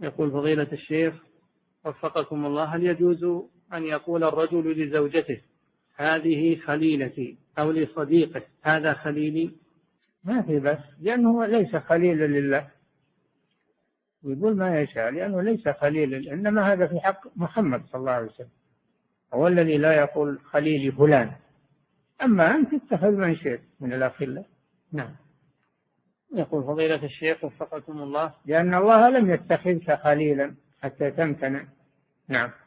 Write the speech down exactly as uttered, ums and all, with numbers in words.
يقول فضيلة الشيخ وفقكم الله، هل يجوز أن يقول الرجل لزوجته هذه خليلتي أو لصديقه هذا خليلي؟ ما في بس، لأنه ليس خليلا لله، ويقول ما يشاء لأنه ليس خليلا، إنما هذا في حق محمد صلى الله عليه وسلم، هو الذي لا يقول خليلي فلان. أما أنت اتخذ من شئت من الأخلاء. نعم. يقول فضيلة الشيخ وفقكم الله، لأن الله لم يتخذك خليلا حتى تمتنع. نعم.